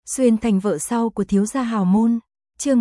Xuyên thành vợ sau của thiếu gia hào môn. Chương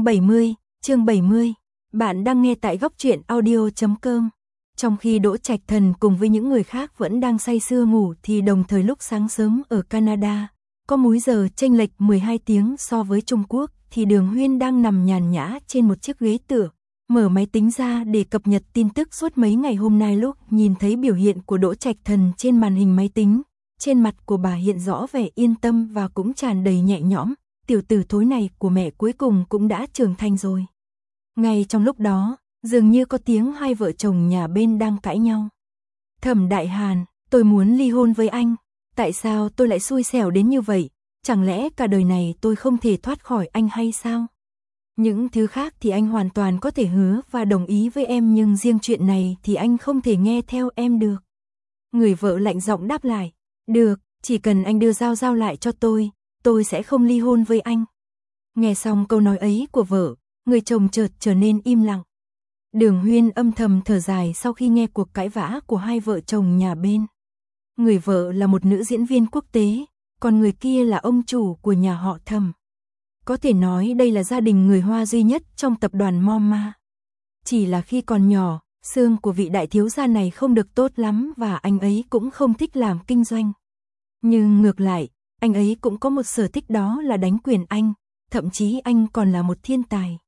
70. Bạn đang nghe tại góc truyện audio.com. Trong khi Đỗ Trạch Thần cùng với những người khác vẫn đang say sưa ngủ thì đồng thời lúc sáng sớm ở Canada, có múi giờ chênh lệch 12 tiếng so với Trung Quốc, thì Đường Huyên đang nằm nhàn nhã trên một chiếc ghế tựa, mở máy tính ra để cập nhật tin tức suốt mấy ngày hôm nay. Lúc nhìn thấy biểu hiện của Đỗ Trạch Thần trên màn hình máy tính, trên mặt của bà hiện rõ vẻ yên tâm và cũng tràn đầy nhẹ nhõm, tiểu tử thối này của mẹ cuối cùng cũng đã trưởng thành rồi. Ngay trong lúc đó, dường như có tiếng hai vợ chồng nhà bên đang cãi nhau. Thẩm Đại Hàn, tôi muốn ly hôn với anh, tại sao tôi lại xui xẻo đến như vậy, chẳng lẽ cả đời này tôi không thể thoát khỏi anh hay sao? Những thứ khác thì anh hoàn toàn có thể hứa và đồng ý với em, nhưng riêng chuyện này thì anh không thể nghe theo em được. Người vợ lạnh giọng đáp lại, được, chỉ cần anh đưa Giao lại cho tôi sẽ không ly hôn với anh. Nghe xong câu nói ấy của vợ, người chồng chợt trở nên im lặng. Đường Huyên âm thầm thở dài sau khi nghe cuộc cãi vã của hai vợ chồng nhà bên. Người vợ là một nữ diễn viên quốc tế, còn người kia là ông chủ của nhà họ Thẩm. Có thể nói đây là gia đình người Hoa duy nhất trong tập đoàn Moma. Chỉ là khi còn nhỏ, xương của vị đại thiếu gia này không được tốt lắm và anh ấy cũng không thích làm kinh doanh. Nhưng ngược lại, anh ấy cũng có một sở thích, đó là đánh quyền Anh, thậm chí anh còn là một thiên tài.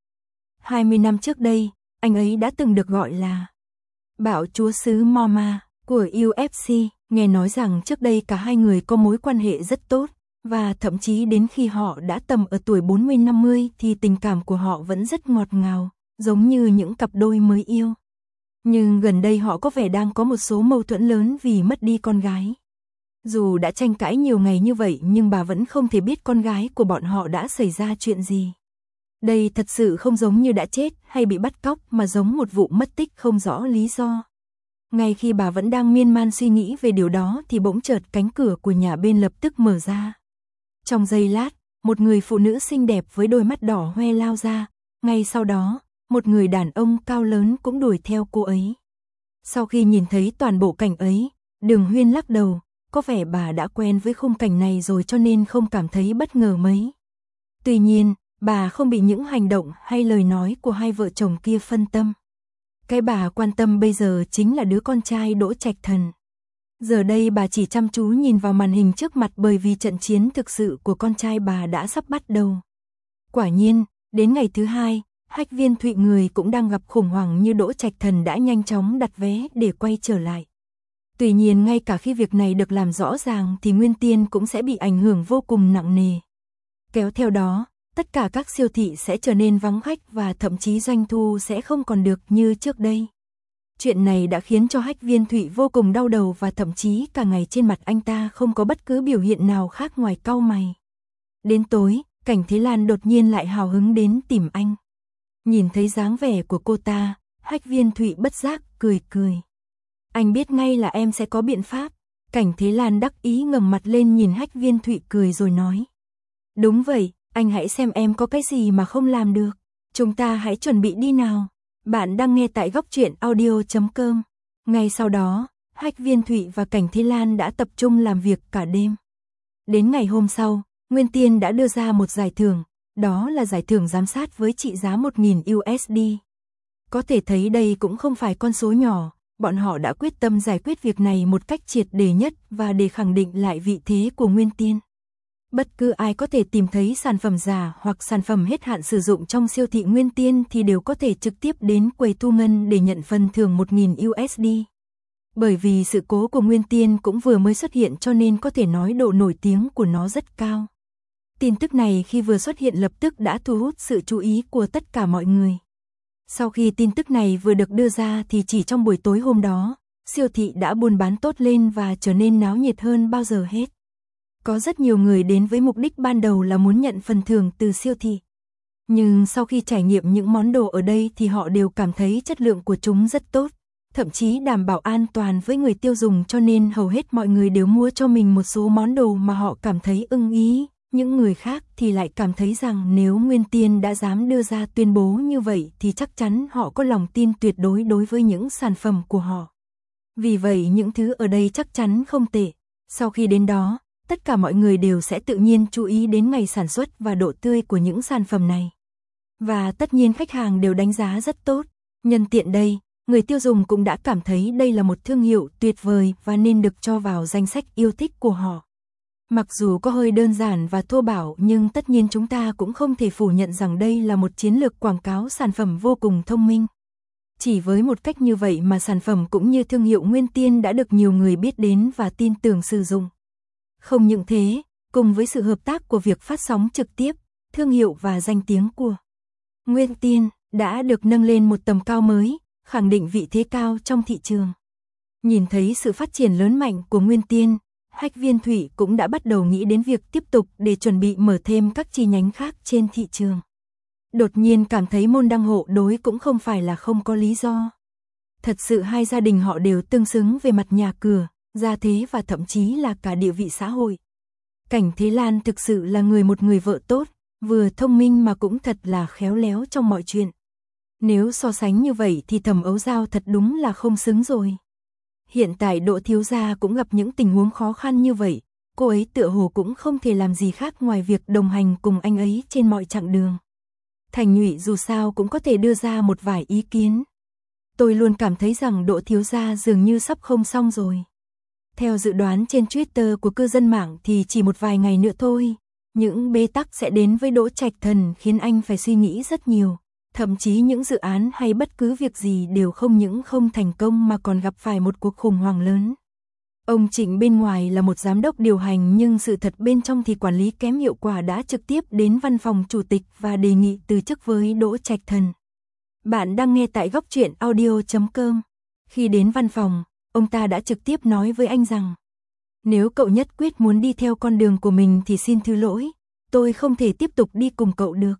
20 năm trước đây, anh ấy đã từng được gọi là bạo chúa xứ Moma của UFC. Nghe nói rằng trước đây cả hai người có mối quan hệ rất tốt, và thậm chí đến khi họ đã tầm ở tuổi 40-50 thì tình cảm của họ vẫn rất ngọt ngào, giống như những cặp đôi mới yêu. Nhưng gần đây họ có vẻ đang có một số mâu thuẫn lớn vì mất đi con gái. Dù đã tranh cãi nhiều ngày như vậy nhưng bà vẫn không thể biết con gái của bọn họ đã xảy ra chuyện gì. Đây thật sự không giống như đã chết hay bị bắt cóc mà giống một vụ mất tích không rõ lý do. Ngay khi bà vẫn đang miên man suy nghĩ về điều đó thì bỗng chợt cánh cửa của nhà bên lập tức mở ra. Trong giây lát, một người phụ nữ xinh đẹp với đôi mắt đỏ hoe lao ra, ngay sau đó, một người đàn ông cao lớn cũng đuổi theo cô ấy. Sau khi nhìn thấy toàn bộ cảnh ấy, Đường Huyên lắc đầu, có vẻ bà đã quen với khung cảnh này rồi cho nên không cảm thấy bất ngờ mấy. Tuy nhiên, bà không bị những hành động hay lời nói của hai vợ chồng kia phân tâm. Cái bà quan tâm bây giờ chính là đứa con trai Đỗ Trạch Thần. Giờ đây bà chỉ chăm chú nhìn vào màn hình trước mặt bởi vì trận chiến thực sự của con trai bà đã sắp bắt đầu. Quả nhiên, đến ngày thứ hai, Hách Viên Thụy người cũng đang gặp khủng hoảng như Đỗ Trạch Thần đã nhanh chóng đặt vé để quay trở lại. Tuy nhiên ngay cả khi việc này được làm rõ ràng thì Nguyên Tiên cũng sẽ bị ảnh hưởng vô cùng nặng nề. Kéo theo đó, tất cả các siêu thị sẽ trở nên vắng khách và thậm chí doanh thu sẽ không còn được như trước đây. Chuyện này đã khiến cho Hách Viên Thụy vô cùng đau đầu và thậm chí cả ngày trên mặt anh ta không có bất cứ biểu hiện nào khác ngoài cau mày. Đến tối, Cảnh Thế Lan đột nhiên lại hào hứng đến tìm anh. Nhìn thấy dáng vẻ của cô ta, Hách Viên Thụy bất giác cười. Anh biết ngay là em sẽ có biện pháp. Cảnh Thế Lan đắc ý ngẩng mặt lên nhìn Hách Viên Thụy cười rồi nói. Đúng vậy, anh hãy xem em có cái gì mà không làm được. Chúng ta hãy chuẩn bị đi nào. Bạn đang nghe tại góc truyện audio.com. Ngay sau đó, Hách Viên Thụy và Cảnh Thế Lan đã tập trung làm việc cả đêm. Đến ngày hôm sau, Nguyên Tiên đã đưa ra một giải thưởng, đó là giải thưởng giám sát với trị giá 1.000 USD. Có thể thấy đây cũng không phải con số nhỏ, bọn họ đã quyết tâm giải quyết việc này một cách triệt để nhất và để khẳng định lại vị thế của Nguyên Tiên. Bất cứ ai có thể tìm thấy sản phẩm giả hoặc sản phẩm hết hạn sử dụng trong siêu thị Nguyên Tiên thì đều có thể trực tiếp đến quầy thu ngân để nhận phần thưởng 1.000 USD. Bởi vì sự cố của Nguyên Tiên cũng vừa mới xuất hiện cho nên có thể nói độ nổi tiếng của nó rất cao. Tin tức này khi vừa xuất hiện lập tức đã thu hút sự chú ý của tất cả mọi người. Sau khi tin tức này vừa được đưa ra thì chỉ trong buổi tối hôm đó, siêu thị đã buôn bán tốt lên và trở nên náo nhiệt hơn bao giờ hết. Có rất nhiều người đến với mục đích ban đầu là muốn nhận phần thưởng từ siêu thị. Nhưng sau khi trải nghiệm những món đồ ở đây thì họ đều cảm thấy chất lượng của chúng rất tốt, thậm chí đảm bảo an toàn với người tiêu dùng cho nên hầu hết mọi người đều mua cho mình một số món đồ mà họ cảm thấy ưng ý. Những người khác thì lại cảm thấy rằng nếu Nguyên Tiên đã dám đưa ra tuyên bố như vậy thì chắc chắn họ có lòng tin tuyệt đối đối với những sản phẩm của họ. Vì vậy những thứ ở đây chắc chắn không tệ. Sau khi đến đó, tất cả mọi người đều sẽ tự nhiên chú ý đến ngày sản xuất và độ tươi của những sản phẩm này. Và tất nhiên khách hàng đều đánh giá rất tốt. Nhân tiện đây, người tiêu dùng cũng đã cảm thấy đây là một thương hiệu tuyệt vời và nên được cho vào danh sách yêu thích của họ. Mặc dù có hơi đơn giản và thô bạo nhưng tất nhiên chúng ta cũng không thể phủ nhận rằng đây là một chiến lược quảng cáo sản phẩm vô cùng thông minh. Chỉ với một cách như vậy mà sản phẩm cũng như thương hiệu Nguyên Tiên đã được nhiều người biết đến và tin tưởng sử dụng. Không những thế, cùng với sự hợp tác của việc phát sóng trực tiếp, thương hiệu và danh tiếng của Nguyên Tiên đã được nâng lên một tầm cao mới, khẳng định vị thế cao trong thị trường. Nhìn thấy sự phát triển lớn mạnh của Nguyên Tiên, Hách Viên Thụy cũng đã bắt đầu nghĩ đến việc tiếp tục để chuẩn bị mở thêm các chi nhánh khác trên thị trường. Đột nhiên cảm thấy môn đăng hộ đối cũng không phải là không có lý do. Thật sự hai gia đình họ đều tương xứng về mặt nhà cửa, gia thế và thậm chí là cả địa vị xã hội. Cảnh Thế Lan thực sự là một người vợ tốt, vừa thông minh mà cũng thật là khéo léo trong mọi chuyện. Nếu so sánh như vậy thì Thẩm Ấu Giao thật đúng là không xứng rồi. Hiện tại Đỗ thiếu gia cũng gặp những tình huống khó khăn như vậy, cô ấy tựa hồ cũng không thể làm gì khác ngoài việc đồng hành cùng anh ấy trên mọi chặng đường. Thành Nhụy dù sao cũng có thể đưa ra một vài ý kiến. Tôi luôn cảm thấy rằng Đỗ thiếu gia dường như sắp không xong rồi. Theo dự đoán trên Twitter của cư dân mạng thì chỉ một vài ngày nữa thôi, những bế tắc sẽ đến với Đỗ Trạch Thần khiến anh phải suy nghĩ rất nhiều. Thậm chí những dự án hay bất cứ việc gì đều không những không thành công mà còn gặp phải một cuộc khủng hoảng lớn. Ông Trịnh bên ngoài là một giám đốc điều hành nhưng sự thật bên trong thì quản lý kém hiệu quả đã trực tiếp đến văn phòng chủ tịch và đề nghị từ chức với Đỗ Trạch Thần. Bạn đang nghe tại Góc Truyện Audio.com. Khi đến văn phòng, ông ta đã trực tiếp nói với anh rằng: nếu cậu nhất quyết muốn đi theo con đường của mình thì xin thứ lỗi, tôi không thể tiếp tục đi cùng cậu được.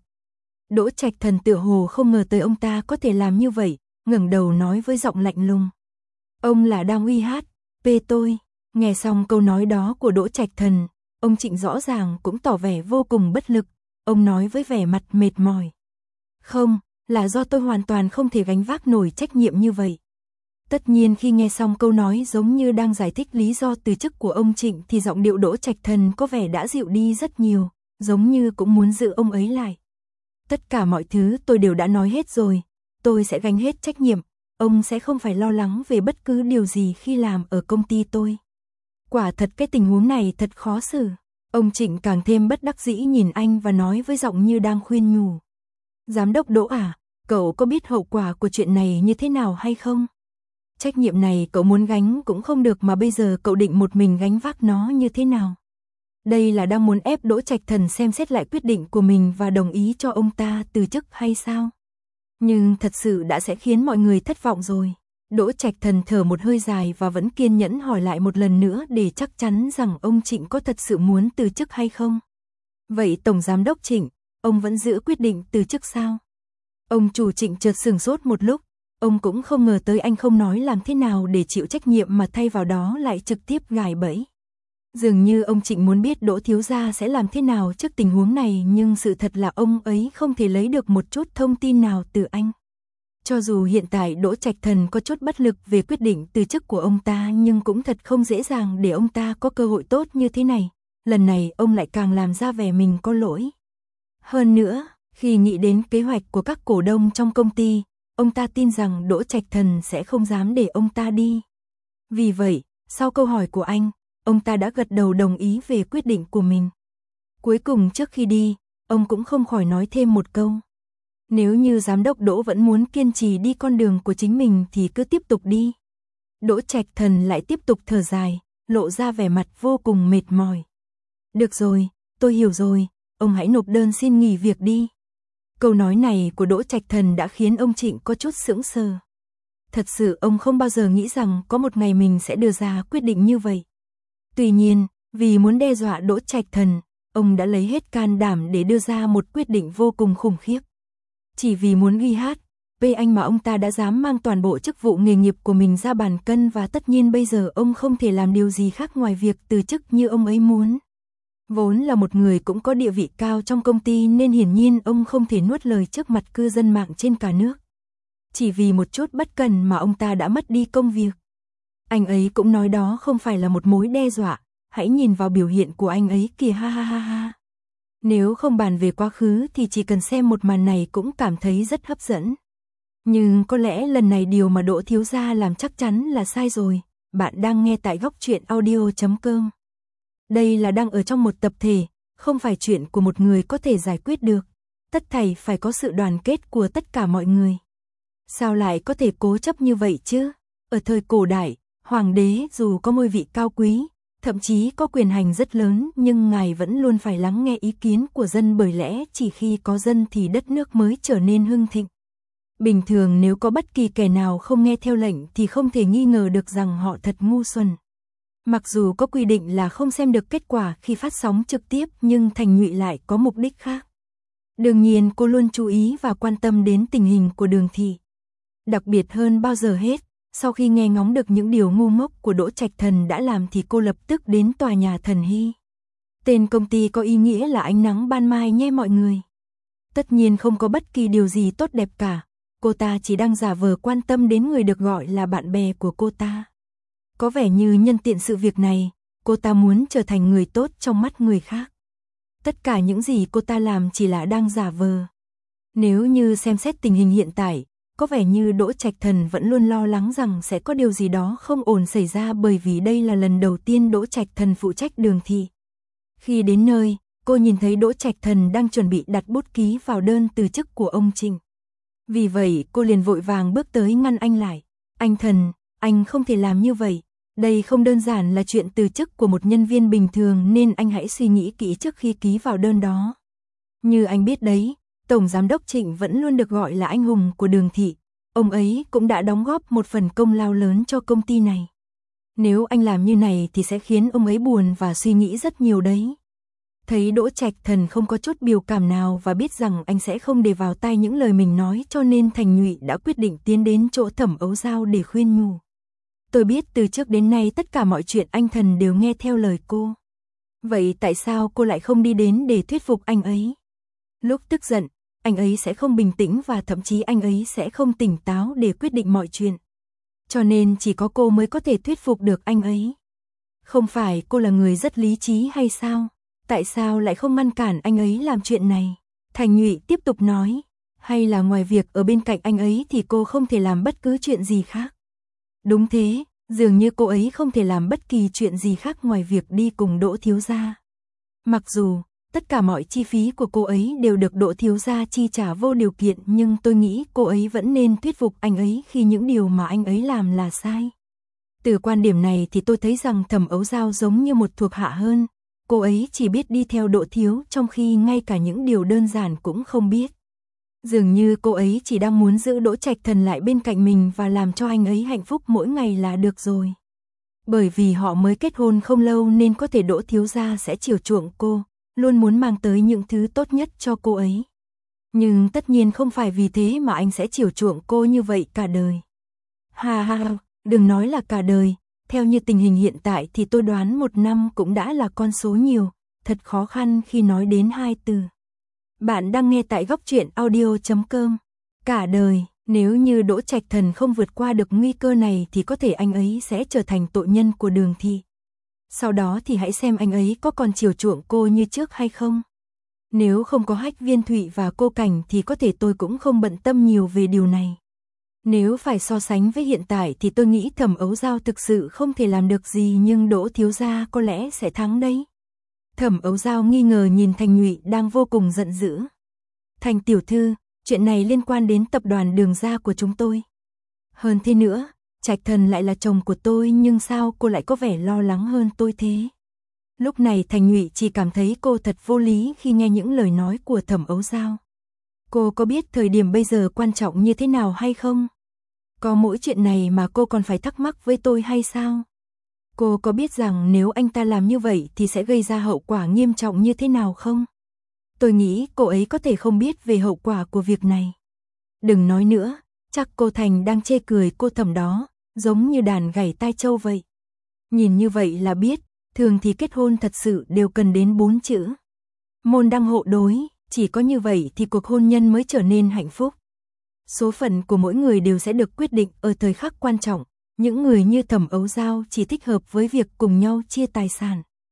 Đỗ Trạch Thần tựa hồ không ngờ tới ông ta có thể làm như vậy, ngẩng đầu nói với giọng lạnh lùng: ông là đang uy hát tôi. Nghe xong câu nói đó của Đỗ Trạch Thần, ông Trịnh rõ ràng cũng tỏ vẻ vô cùng bất lực. Ông nói với vẻ mặt mệt mỏi: không, là do tôi hoàn toàn không thể gánh vác nổi trách nhiệm như vậy. Tất nhiên khi nghe xong câu nói giống như đang giải thích lý do từ chức của ông Trịnh thì giọng điệu Đỗ Trạch Thần có vẻ đã dịu đi rất nhiều, giống như cũng muốn giữ ông ấy lại. Tất cả mọi thứ tôi đều đã nói hết rồi, tôi sẽ gánh hết trách nhiệm, ông sẽ không phải lo lắng về bất cứ điều gì khi làm ở công ty tôi. Quả thật cái tình huống này thật khó xử. Ông Trịnh càng thêm bất đắc dĩ nhìn anh và nói với giọng như đang khuyên nhủ: giám đốc Đỗ à, cậu có biết hậu quả của chuyện này như thế nào hay không? Trách nhiệm này cậu muốn gánh cũng không được mà bây giờ cậu định một mình gánh vác nó như thế nào? Đây là đang muốn ép Đỗ Trạch Thần xem xét lại quyết định của mình và đồng ý cho ông ta từ chức hay sao? Nhưng thật sự đã sẽ khiến mọi người thất vọng rồi. Đỗ Trạch Thần thở một hơi dài và vẫn kiên nhẫn hỏi lại một lần nữa để chắc chắn rằng ông Trịnh có thật sự muốn từ chức hay không. Vậy Tổng Giám đốc Trịnh, ông vẫn giữ quyết định từ chức sao? Ông chủ Trịnh chợt sửng sốt một lúc, ông cũng không ngờ tới anh không nói làm thế nào để chịu trách nhiệm mà thay vào đó lại trực tiếp gài bẫy. Dường như ông Trịnh muốn biết Đỗ thiếu gia sẽ làm thế nào trước tình huống này nhưng sự thật là ông ấy không thể lấy được một chút thông tin nào từ anh. Cho dù hiện tại Đỗ Trạch Thần có chút bất lực về quyết định từ chức của ông ta nhưng cũng thật không dễ dàng để ông ta có cơ hội tốt như thế này. Lần này ông lại càng làm ra vẻ mình có lỗi. Hơn nữa, khi nghĩ đến kế hoạch của các cổ đông trong công ty, ông ta tin rằng Đỗ Trạch Thần sẽ không dám để ông ta đi. Vì vậy, sau câu hỏi của anh, ông ta đã gật đầu đồng ý về quyết định của mình. Cuối cùng trước khi đi, ông cũng không khỏi nói thêm một câu: nếu như giám đốc Đỗ vẫn muốn kiên trì đi con đường của chính mình thì cứ tiếp tục đi. Đỗ Trạch Thần lại tiếp tục thở dài, lộ ra vẻ mặt vô cùng mệt mỏi. Được rồi, tôi hiểu rồi, ông hãy nộp đơn xin nghỉ việc đi. Câu nói này của Đỗ Trạch Thần đã khiến ông Trịnh có chút sững sờ. Thật sự ông không bao giờ nghĩ rằng có một ngày mình sẽ đưa ra quyết định như vậy. Tuy nhiên, vì muốn đe dọa Đỗ Trạch Thần, ông đã lấy hết can đảm để đưa ra một quyết định vô cùng khủng khiếp. Chỉ vì muốn ghi hát, anh mà ông ta đã dám mang toàn bộ chức vụ nghề nghiệp của mình ra bàn cân và tất nhiên bây giờ ông không thể làm điều gì khác ngoài việc từ chức như ông ấy muốn. Vốn là một người cũng có địa vị cao trong công ty nên hiển nhiên ông không thể nuốt lời trước mặt cư dân mạng trên cả nước. Chỉ vì một chút bất cần mà ông ta đã mất đi công việc. Anh ấy cũng nói đó không phải là một mối đe dọa, hãy nhìn vào biểu hiện của anh ấy kìa ha ha ha ha. Nếu không bàn về quá khứ thì chỉ cần xem một màn này cũng cảm thấy rất hấp dẫn. Nhưng có lẽ lần này điều mà Đỗ thiếu gia làm chắc chắn là sai rồi. Bạn đang nghe tại góc truyện audio.com. Đây là đang ở trong một tập thể, không phải chuyện của một người có thể giải quyết được. Tất thảy phải có sự đoàn kết của tất cả mọi người. Sao lại có thể cố chấp như vậy chứ? Ở thời cổ đại, hoàng đế dù có ngôi vị cao quý, thậm chí có quyền hành rất lớn, nhưng ngài vẫn luôn phải lắng nghe ý kiến của dân, bởi lẽ chỉ khi có dân thì đất nước mới trở nên hưng thịnh. Bình thường nếu có bất kỳ kẻ nào không nghe theo lệnh thì không thể nghi ngờ được rằng họ thật ngu xuẩn. Mặc dù có quy định là không xem được kết quả khi phát sóng trực tiếp, nhưng Thành Nhụy lại có mục đích khác. Đương nhiên cô luôn chú ý và quan tâm đến tình hình của Đường thị. Đặc biệt hơn bao giờ hết, sau khi nghe ngóng được những điều ngu ngốc của Đỗ Trạch Thần đã làm thì cô lập tức đến tòa nhà Thần Hy. Tên công ty có ý nghĩa là ánh nắng ban mai nhé mọi người. Tất nhiên không có bất kỳ điều gì tốt đẹp cả. Cô ta chỉ đang giả vờ quan tâm đến người được gọi là bạn bè của cô ta. Có vẻ như nhân tiện sự việc này, cô ta muốn trở thành người tốt trong mắt người khác. Tất cả những gì cô ta làm chỉ là đang giả vờ. Nếu như xem xét tình hình hiện tại, có vẻ như Đỗ Trạch Thần vẫn luôn lo lắng rằng sẽ có điều gì đó không ổn xảy ra, bởi vì đây là lần đầu tiên Đỗ Trạch Thần phụ trách Đường thị. Khi đến nơi, cô nhìn thấy Đỗ Trạch Thần đang chuẩn bị đặt bút ký vào đơn từ chức của ông Trịnh. Vì vậy cô liền vội vàng bước tới ngăn anh lại. Anh Thần, anh không thể làm như vậy. Đây không đơn giản là chuyện từ chức của một nhân viên bình thường, nên anh hãy suy nghĩ kỹ trước khi ký vào đơn đó. Như anh biết đấy, Tổng Giám đốc Trịnh vẫn luôn được gọi là anh hùng của Đường thị. Ông ấy cũng đã đóng góp một phần công lao lớn cho công ty này. Nếu anh làm như này thì sẽ khiến ông ấy buồn và suy nghĩ rất nhiều đấy. Thấy Đỗ Trạch Thần không có chút biểu cảm nào và biết rằng anh sẽ không để vào tai những lời mình nói, cho nên Thành Nhụy đã quyết định tiến đến chỗ Thẩm Ấu Dao để khuyên nhủ. Tôi biết từ trước đến nay tất cả mọi chuyện anh Thần đều nghe theo lời cô. Vậy tại sao cô lại không đi đến để thuyết phục anh ấy? Lúc tức giận, anh ấy sẽ không bình tĩnh và thậm chí anh ấy sẽ không tỉnh táo để quyết định mọi chuyện. Cho nên chỉ có cô mới có thể thuyết phục được anh ấy. Không phải cô là người rất lý trí hay sao? Tại sao lại không ngăn cản anh ấy làm chuyện này? Thành Nhụy tiếp tục nói. Hay là ngoài việc ở bên cạnh anh ấy thì cô không thể làm bất cứ chuyện gì khác? Đúng thế, dường như cô ấy không thể làm bất kỳ chuyện gì khác ngoài việc đi cùng Đỗ thiếu gia. Mặc dù tất cả mọi chi phí của cô ấy đều được Đỗ thiếu gia chi trả vô điều kiện, nhưng tôi nghĩ cô ấy vẫn nên thuyết phục anh ấy khi những điều mà anh ấy làm là sai. Từ quan điểm này thì tôi thấy rằng Thẩm Ấu Dao giống như một thuộc hạ hơn. Cô ấy chỉ biết đi theo Đỗ thiếu, trong khi ngay cả những điều đơn giản cũng không biết. Dường như cô ấy chỉ đang muốn giữ Đỗ Trạch Thần lại bên cạnh mình và làm cho anh ấy hạnh phúc mỗi ngày là được rồi. Bởi vì họ mới kết hôn không lâu nên có thể Đỗ thiếu gia sẽ chiều chuộng cô, luôn muốn mang tới những thứ tốt nhất cho cô ấy. Nhưng tất nhiên không phải vì thế mà anh sẽ chiều chuộng cô như vậy cả đời. Ha ha, đừng nói là cả đời. Theo như tình hình hiện tại thì tôi đoán 1 năm cũng đã là con số nhiều, thật khó khăn khi nói đến 2 từ. Bạn đang nghe tại góc truyện audio.com. Cả đời, nếu như Đỗ Trạch Thần không vượt qua được nguy cơ này thì có thể anh ấy sẽ trở thành tội nhân của Đường thị. Sau đó thì hãy xem anh ấy có còn chiều chuộng cô như trước hay không. Nếu không có Hách Viên Thụy và cô Cảnh thì có thể tôi cũng không bận tâm nhiều về điều này. Nếu phải so sánh với hiện tại thì tôi nghĩ Thẩm Ấu Dao thực sự không thể làm được gì, nhưng Đỗ thiếu gia có lẽ sẽ thắng đấy. Thẩm Ấu Dao nghi ngờ nhìn Thành Nhụy đang vô cùng giận dữ. Thành tiểu thư, chuyện này liên quan đến tập đoàn Đường gia của chúng tôi. Hơn thế nữa, Trạch Thần lại là chồng của tôi, nhưng sao cô lại có vẻ lo lắng hơn tôi thế? Lúc này Thành Nhụy chỉ cảm thấy cô thật vô lý khi nghe những lời nói của Thẩm Ấu Dao. Cô có biết thời điểm bây giờ quan trọng như thế nào hay không? Có mỗi chuyện này mà cô còn phải thắc mắc với tôi hay sao? Cô có biết rằng nếu anh ta làm như vậy thì sẽ gây ra hậu quả nghiêm trọng như thế nào không? Tôi nghĩ cô ấy có thể không biết về hậu quả của việc này. Đừng nói nữa, chắc cô Thành đang chê cười cô Thẩm đó, giống như đàn gảy tai trâu vậy. Nhìn như vậy là biết, thường thì kết hôn thật sự đều cần đến 4 chữ. Môn đăng hộ đối, chỉ có như vậy thì cuộc hôn nhân mới trở nên hạnh phúc. Số phận của mỗi người đều sẽ được quyết định ở thời khắc quan trọng. Những người như Thẩm Ấu Dao chỉ thích hợp với việc cùng nhau chia tài sản.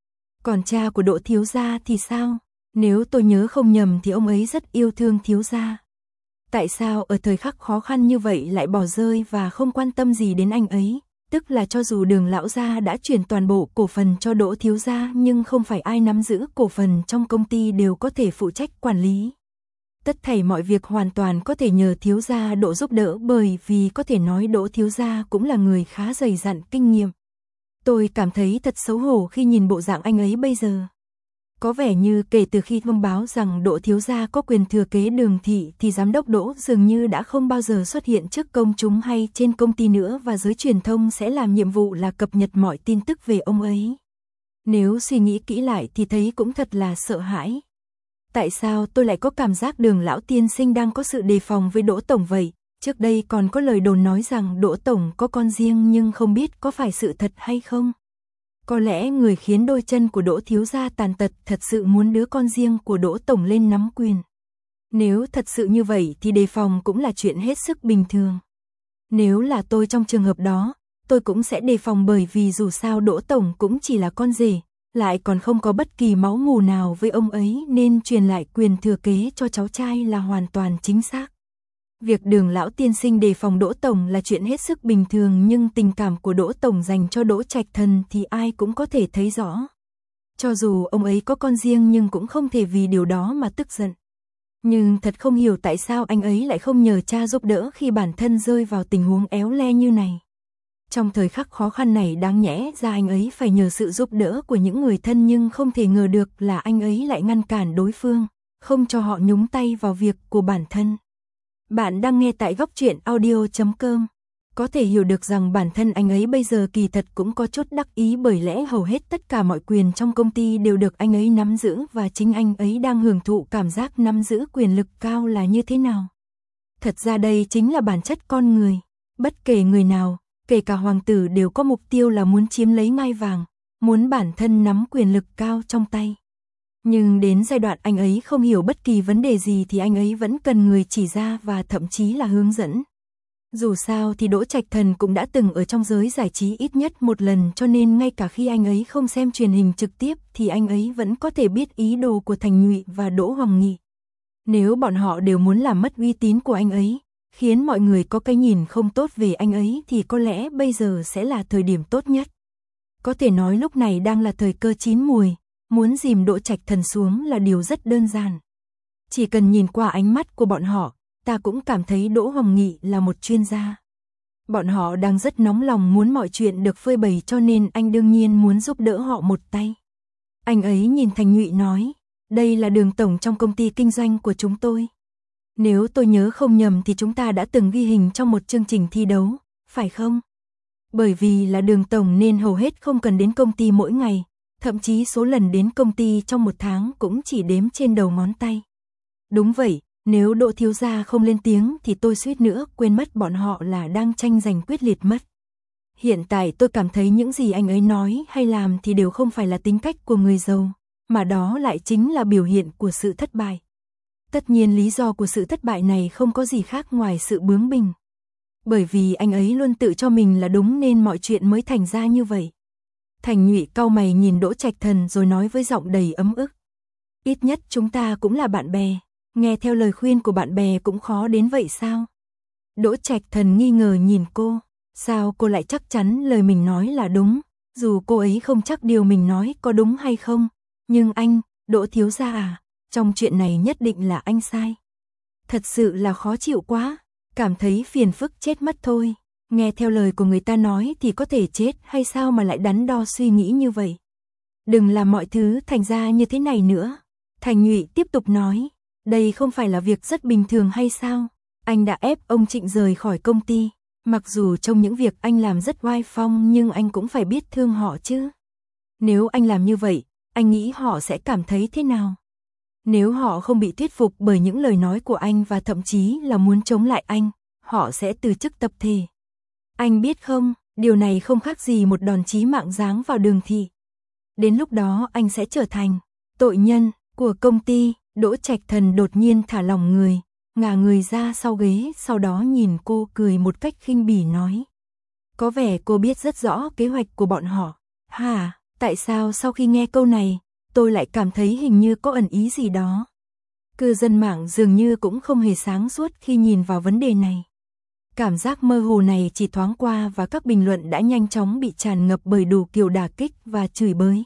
Còn cha của Đỗ thiếu gia thì sao? Nếu tôi nhớ không nhầm thì ông ấy rất yêu thương thiếu gia. Tại sao ở thời khắc khó khăn như vậy lại bỏ rơi và không quan tâm gì đến anh ấy? Tức là cho dù Đường lão gia đã chuyển toàn bộ cổ phần cho Đỗ thiếu gia nhưng không phải ai nắm giữ cổ phần trong công ty đều có thể phụ trách quản lý. Tất thảy mọi việc hoàn toàn có thể nhờ thiếu gia Đỗ giúp đỡ, bởi vì có thể nói Đỗ thiếu gia cũng là người khá dày dặn kinh nghiệm. Tôi cảm thấy thật xấu hổ khi nhìn bộ dạng anh ấy bây giờ. Có vẻ như kể từ khi thông báo rằng Đỗ thiếu gia có quyền thừa kế Đường thị thì giám đốc Đỗ dường như đã không bao giờ xuất hiện trước công chúng hay trên công ty nữa, và giới truyền thông sẽ làm nhiệm vụ là cập nhật mọi tin tức về ông ấy. Nếu suy nghĩ kỹ lại thì thấy cũng thật là sợ hãi. Tại sao tôi lại có cảm giác Đường lão tiên sinh đang có sự đề phòng với Đỗ tổng vậy? Trước đây còn có lời đồn nói rằng Đỗ tổng có con riêng nhưng không biết có phải sự thật hay không. Có lẽ người khiến đôi chân của Đỗ thiếu gia tàn tật thật sự muốn đứa con riêng của Đỗ tổng lên nắm quyền. Nếu thật sự như vậy thì đề phòng cũng là chuyện hết sức bình thường. Nếu là tôi trong trường hợp đó, tôi cũng sẽ đề phòng, bởi vì dù sao Đỗ tổng cũng chỉ là con rể, lại còn không có bất kỳ máu mủ nào với ông ấy, nên truyền lại quyền thừa kế cho cháu trai là hoàn toàn chính xác. Việc Đường lão tiên sinh đề phòng Đỗ tổng là chuyện hết sức bình thường, nhưng tình cảm của Đỗ tổng dành cho Đỗ Trạch Thần thì ai cũng có thể thấy rõ. Cho dù ông ấy có con riêng nhưng cũng không thể vì điều đó mà tức giận. Nhưng thật không hiểu tại sao anh ấy lại không nhờ cha giúp đỡ khi bản thân rơi vào tình huống éo le như này. Trong thời khắc khó khăn này đáng nhẽ ra anh ấy phải nhờ sự giúp đỡ của những người thân, nhưng không thể ngờ được là anh ấy lại ngăn cản đối phương, không cho họ nhúng tay vào việc của bản thân. Bạn đang nghe tại góc truyện audio.com. Có thể hiểu được rằng bản thân anh ấy bây giờ kỳ thật cũng có chút đắc ý, bởi lẽ hầu hết tất cả mọi quyền trong công ty đều được anh ấy nắm giữ, và chính anh ấy đang hưởng thụ cảm giác nắm giữ quyền lực cao là như thế nào. Thật ra đây chính là bản chất con người. Bất kể người nào, kể cả hoàng tử, đều có mục tiêu là muốn chiếm lấy ngai vàng, muốn bản thân nắm quyền lực cao trong tay. Nhưng đến giai đoạn anh ấy không hiểu bất kỳ vấn đề gì thì anh ấy vẫn cần người chỉ ra và thậm chí là hướng dẫn. Dù sao thì Đỗ Trạch Thần cũng đã từng ở trong giới giải trí ít nhất một lần, cho nên ngay cả khi anh ấy không xem truyền hình trực tiếp thì anh ấy vẫn có thể biết ý đồ của Thành Nhụy và Đỗ Hoàng Nghị. Nếu bọn họ đều muốn làm mất uy tín của anh ấy, khiến mọi người có cái nhìn không tốt về anh ấy, thì có lẽ bây giờ sẽ là thời điểm tốt nhất. Có thể nói lúc này đang là thời cơ chín mùi, muốn dìm Đỗ Trạch Thần xuống là điều rất đơn giản. Chỉ cần nhìn qua ánh mắt của bọn họ, ta cũng cảm thấy Đỗ Hoàng Nghị là một chuyên gia. Bọn họ đang rất nóng lòng muốn mọi chuyện được phơi bày, cho nên anh đương nhiên muốn giúp đỡ họ một tay. Anh ấy nhìn Thành Nhụy nói, đây là Đường tổng trong công ty kinh doanh của chúng tôi. Nếu tôi nhớ không nhầm thì chúng ta đã từng ghi hình trong một chương trình thi đấu, phải không? Bởi vì là Đường tổng nên hầu hết không cần đến công ty mỗi ngày, thậm chí số lần đến công ty trong một tháng cũng chỉ đếm trên đầu ngón tay. Đúng vậy, nếu Đỗ thiếu gia không lên tiếng thì tôi suýt nữa quên mất bọn họ là đang tranh giành quyết liệt mất. Hiện tại tôi cảm thấy những gì anh ấy nói hay làm thì đều không phải là tính cách của người giàu, mà đó lại chính là biểu hiện của sự thất bại. Tất nhiên lý do của sự thất bại này không có gì khác ngoài sự bướng bỉnh. Bởi vì anh ấy luôn tự cho mình là đúng nên mọi chuyện mới thành ra như vậy. Thành Nhụy cau mày nhìn Đỗ Trạch Thần rồi nói với giọng đầy ấm ức. Ít nhất chúng ta cũng là bạn bè, nghe theo lời khuyên của bạn bè cũng khó đến vậy sao? Đỗ Trạch Thần nghi ngờ nhìn cô, sao cô lại chắc chắn lời mình nói là đúng, dù cô ấy không chắc điều mình nói có đúng hay không, nhưng anh, Đỗ thiếu gia à, trong chuyện này nhất định là anh sai. Thật sự là khó chịu quá, cảm thấy phiền phức chết mất thôi. Nghe theo lời của người ta nói thì có thể chết hay sao mà lại đắn đo suy nghĩ như vậy. Đừng làm mọi thứ thành ra như thế này nữa. Thành Nhụy tiếp tục nói, đây không phải là việc rất bình thường hay sao? Anh đã ép ông Trịnh rời khỏi công ty. Mặc dù trong những việc anh làm rất oai phong nhưng anh cũng phải biết thương họ chứ. Nếu anh làm như vậy, anh nghĩ họ sẽ cảm thấy thế nào? Nếu họ không bị thuyết phục bởi những lời nói của anh và thậm chí là muốn chống lại anh, họ sẽ từ chức tập thể. Anh biết không, điều này không khác gì một đòn chí mạng giáng vào Đường thị. Đến lúc đó anh sẽ trở thành tội nhân của công ty. Đỗ Trạch Thần đột nhiên thả lỏng người, ngả người ra sau ghế, sau đó nhìn cô cười một cách khinh bỉ nói. Có vẻ cô biết rất rõ kế hoạch của bọn họ. Hả, Tại sao sau khi nghe câu này, tôi lại cảm thấy hình như có ẩn ý gì đó? Cư dân mạng dường như cũng không hề sáng suốt khi nhìn vào vấn đề này. Cảm giác mơ hồ này chỉ thoáng qua và các bình luận đã nhanh chóng bị tràn ngập bởi đủ kiểu đả kích và chửi bới.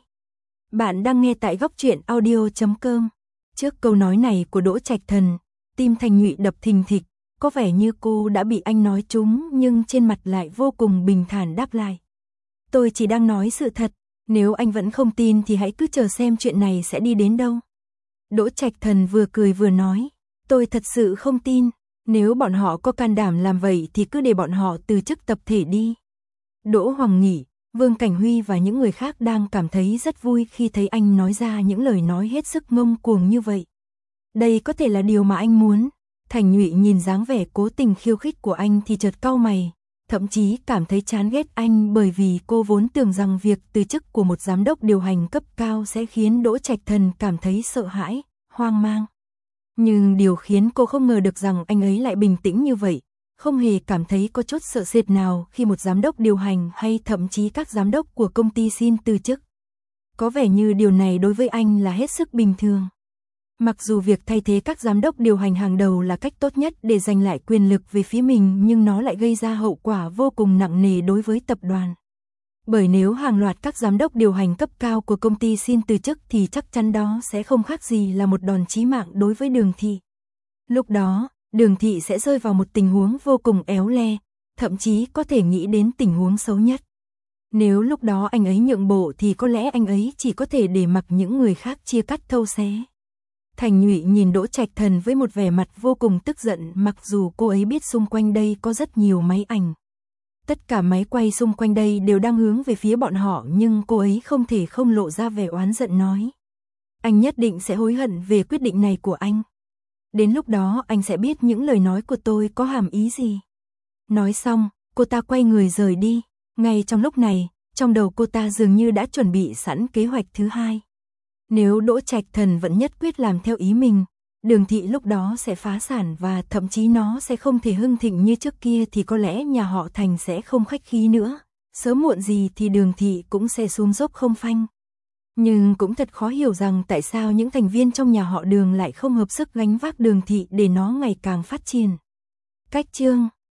Bạn đang nghe tại góc truyện audio.com. Trước câu nói này của Đỗ Trạch Thần, tim Thành Nhụy đập thình thịch, có vẻ như cô đã bị anh nói trúng nhưng trên mặt lại vô cùng bình thản đáp lại. Tôi chỉ đang nói sự thật, nếu anh vẫn không tin thì hãy cứ chờ xem chuyện này sẽ đi đến đâu. Đỗ Trạch Thần vừa cười vừa nói, tôi thật sự không tin, nếu bọn họ có can đảm làm vậy thì cứ để bọn họ từ chức tập thể đi. Đỗ Hoàng Nghỉ, Vương Cảnh Huy và những người khác đang cảm thấy rất vui khi thấy anh nói ra những lời nói hết sức ngông cuồng như vậy. Đây có thể là điều mà anh muốn. Thành Nhụy nhìn dáng vẻ cố tình khiêu khích của anh thì chợt cau mày, thậm chí cảm thấy chán ghét anh bởi vì cô vốn tưởng rằng việc từ chức của một giám đốc điều hành cấp cao sẽ khiến Đỗ Trạch Thần cảm thấy sợ hãi, hoang mang. Nhưng điều khiến cô không ngờ được rằng anh ấy lại bình tĩnh như vậy, không hề cảm thấy có chút sợ sệt nào khi một giám đốc điều hành hay thậm chí các giám đốc của công ty xin từ chức. Có vẻ như điều này đối với anh là hết sức bình thường. Mặc dù việc thay thế các giám đốc điều hành hàng đầu là cách tốt nhất để giành lại quyền lực về phía mình nhưng nó lại gây ra hậu quả vô cùng nặng nề đối với tập đoàn. Bởi nếu hàng loạt các giám đốc điều hành cấp cao của công ty xin từ chức thì chắc chắn đó sẽ không khác gì là một đòn chí mạng đối với Đường Thị. Lúc đó, Đường Thị sẽ rơi vào một tình huống vô cùng éo le, thậm chí có thể nghĩ đến tình huống xấu nhất. Nếu lúc đó anh ấy nhượng bộ thì có lẽ anh ấy chỉ có thể để mặc những người khác chia cắt thâu xé. Thành Nhụy nhìn Đỗ Trạch Thần với một vẻ mặt vô cùng tức giận mặc dù cô ấy biết xung quanh đây có rất nhiều máy ảnh. Tất cả máy quay xung quanh đây đều đang hướng về phía bọn họ nhưng cô ấy không thể không lộ ra vẻ oán giận nói. Anh nhất định sẽ hối hận về quyết định này của anh. Đến lúc đó anh sẽ biết những lời nói của tôi có hàm ý gì. Nói xong, cô ta quay người rời đi. Ngay trong lúc này, trong đầu cô ta dường như đã chuẩn bị sẵn kế hoạch thứ hai. Nếu Đỗ Trạch Thần vẫn nhất quyết làm theo ý mình, Đường Thị lúc đó sẽ phá sản và thậm chí nó sẽ không thể hưng thịnh như trước kia thì có lẽ nhà họ Thành sẽ không khách khí nữa. Sớm muộn gì thì Đường Thị cũng sẽ xuống dốc không phanh. Nhưng cũng thật khó hiểu rằng tại sao những thành viên trong nhà họ Đường lại không hợp sức gánh vác Đường Thị để nó ngày càng phát triển. Cách chương